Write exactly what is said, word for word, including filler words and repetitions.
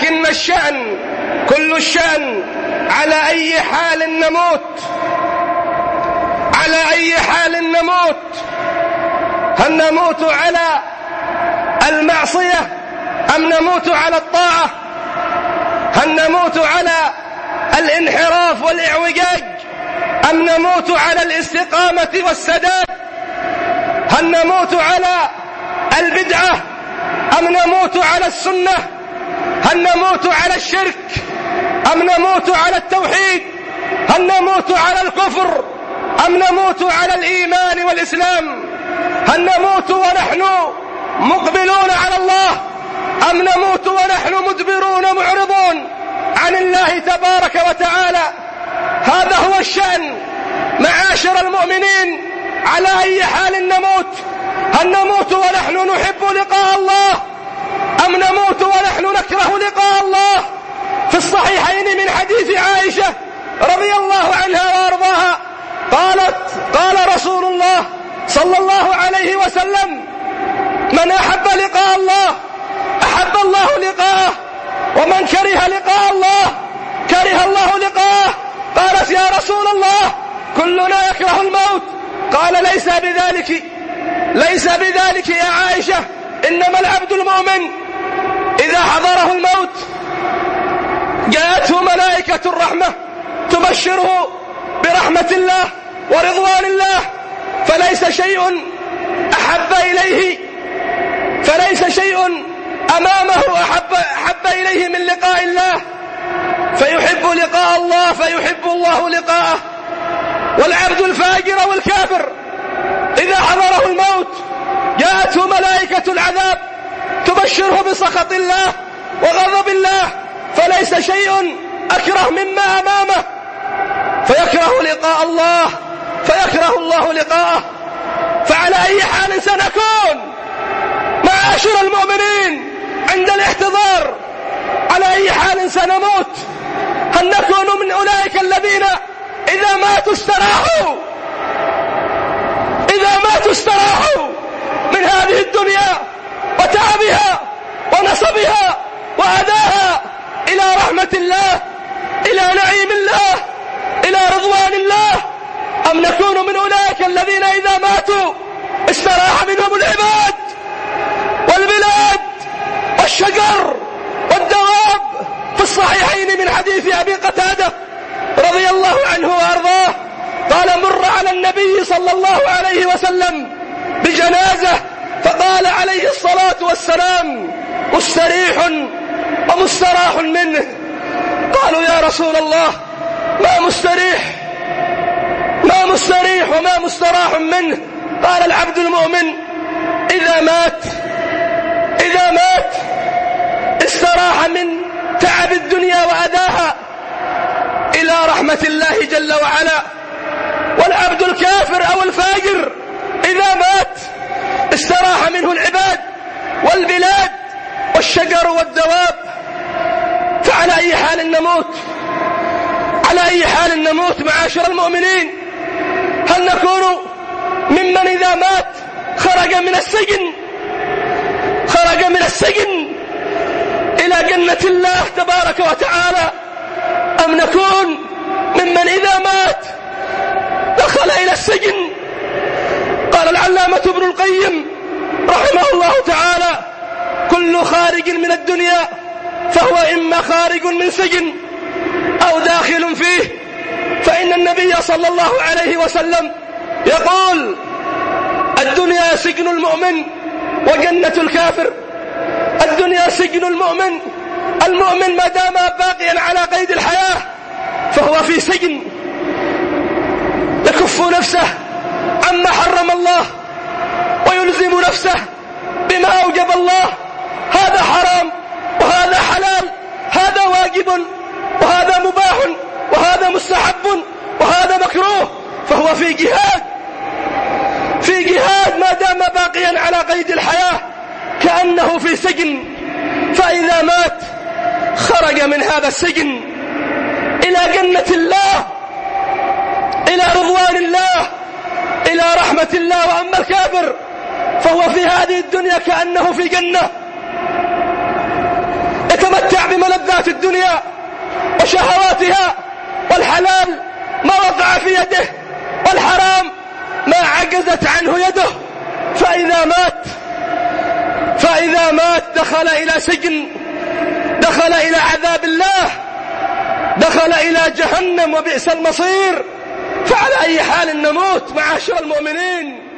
لكن الشأن كل الشأن على أي حال نموت، على أي حال نموت، هل نموت على المعصية أم نموت على الطاعة؟ هل نموت على الانحراف والإعوجاج أم نموت على الاستقامة والسداد؟ هل نموت على البدعة أم نموت على السنة؟ هل نموت على الشرك أم نموت على التوحيد؟ هل نموت على الكفر أم نموت على الإيمان والإسلام؟ هل نموت ونحن مقبلون على الله أم نموت ونحن مدبرون معرضون عن الله تبارك وتعالى؟ هذا هو الشأن معاشر المؤمنين. على أي حال نموت، هل نموت ونحن نحب لقاء الله أم نموت ونحن نكره لقاء الله؟ في الصحيحين من حديث عائشة رضي الله عنها وارضاها قالت قال رسول الله صلى الله عليه وسلم: من أحب لقاء الله أحب الله لقاءه، ومن كره لقاء الله كره الله لقاءه. قالت: يا رسول الله كلنا يكره الموت. قال: ليس بذلك ليس بذلك يا عائشة، إنما العبد المؤمن إذا حضره الموت جاءته ملائكة الرحمة تبشره برحمة الله ورضوان الله، فليس شيء أحب إليه فليس شيء أمامه أحب, أحب إليه من لقاء الله، فيحب لقاء الله فيحب الله لقاءه. والعبد الفاجر والكافر إذا حضره الموت جاءته ملائكة العذاب تبشره بسخط الله وغضب الله، فليس شيء أكره مما أمامه، فيكره لقاء الله فيكره الله لقاءه. فعلى أي حال سنكون معاشر المؤمنين عند الاحتضار؟ على أي حال سنموت؟ هل نكون من أولئك الذين إذا ماتوا استراحوا إذا ماتوا استراحوا من هذه الدنيا وتعبها ونصبها وأذاها إلى رحمة الله، إلى نعيم الله، إلى رضوان الله؟ أم نكون من أولئك الذين إذا ماتوا استراح منهم العباد والبلاد والشجر والدواب؟ في الصحيحين من حديث أبي قتادة رضي الله عنه وأرضاه قال: مر على النبي صلى الله عليه وسلم بجنازة فقال عليه الصلاة والسلام: مستريح ومستراح منه. قالوا: يا رسول الله ما مستريح ما مستريح وما مستراح منه؟ قال: العبد المؤمن إذا مات إذا مات استراح من تعب الدنيا وأذاها إلى رحمة الله جل وعلا. والعبد الكافر أو الفاجر إذا مات استراح منه العباد والبلاد والشجر والدواب. فعلى أي حال نموت؟ على أي حال نموت معاشر المؤمنين؟ هل نكون ممن إذا مات خرج من السجن خرج من السجن إلى جنة الله تبارك وتعالى، أم نكون ممن إذا مات دخل إلى السجن؟ قال العلامة ابن القيم رحمه الله تعالى: كل خارج من الدنيا فهو إما خارج من سجن أو داخل فيه، فإن النبي صلى الله عليه وسلم يقول: الدنيا سجن المؤمن وجنة الكافر. الدنيا سجن المؤمن، المؤمن ما دام باقيا على قيد الحياة فهو في سجن، يكف نفسه عما حرم الله ويلزم نفسه بما أوجب الله. هذا حرام وهذا حلال، هذا واجب وهذا مباح وهذا مستحب وهذا مكروه، فهو في جهاد في جهاد ما دام باقيا على قيد الحياة، كأنه في سجن. فإذا مات خرج من هذا السجن إلى جنة الله، إلى رضوان الله، إلى رحمة الله. وأما الكافر فهو في هذه الدنيا كأنه في جنة، يتمتع لذات الدنيا وشهواتها، والحلال ما وقع في يده، والحرام ما عجزت عنه يده. فإذا مات فإذا مات دخل إلى سجن، دخل إلى عذاب الله، دخل إلى جهنم وبئس المصير. فعلى أي حال نموت معاشر المؤمنين؟